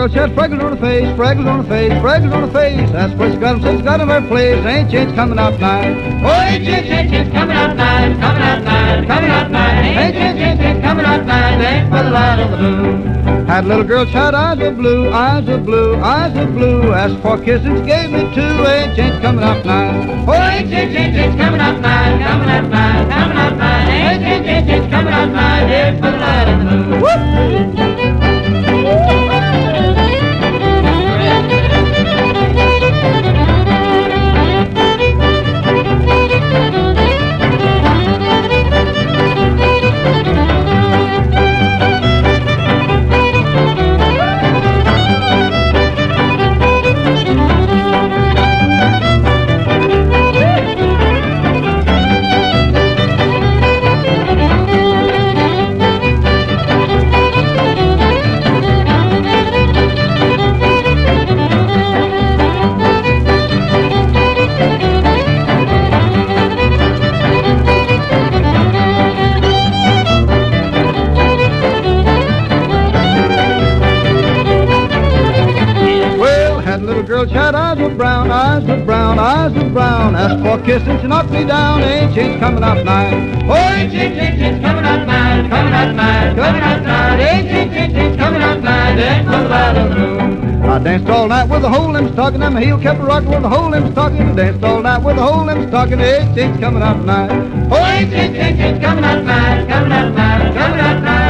girl, she had freckles on her face, freckles on her face, freckles on her face. That's where she got them, since got them her place. Ain't chance coming out tonight. Oh, ain't chance coming out tonight, coming out tonight, coming out tonight. Ain't chance coming out tonight, ain't for the light of the moon. Had a little girl, she had eyes of blue, eyes of blue, eyes of blue. Asked for kisses, gave me two. Ain't chance coming out tonight. Oh, ain't chance coming out tonight, coming out tonight, coming out tonight. Ain't chance coming out tonight, ain't for the light of the moon. Woo! Girl, she had eyes of brown, eyes of brown, eyes of brown. Asked for a kiss and she knocked me down. Ain't chance coming out tonight. Oh, ain't chance coming out tonight, coming out tonight, coming out tonight. Ain't chance coming out tonight, ain't for the light of the moon. I danced all night with a hole in my stocking, and my heel kept rocking with a hole in my stocking. I danced all night with a hole in my stocking. Ain't chance coming out tonight. Oh, ain't chance coming out tonight, coming out tonight, coming out tonight.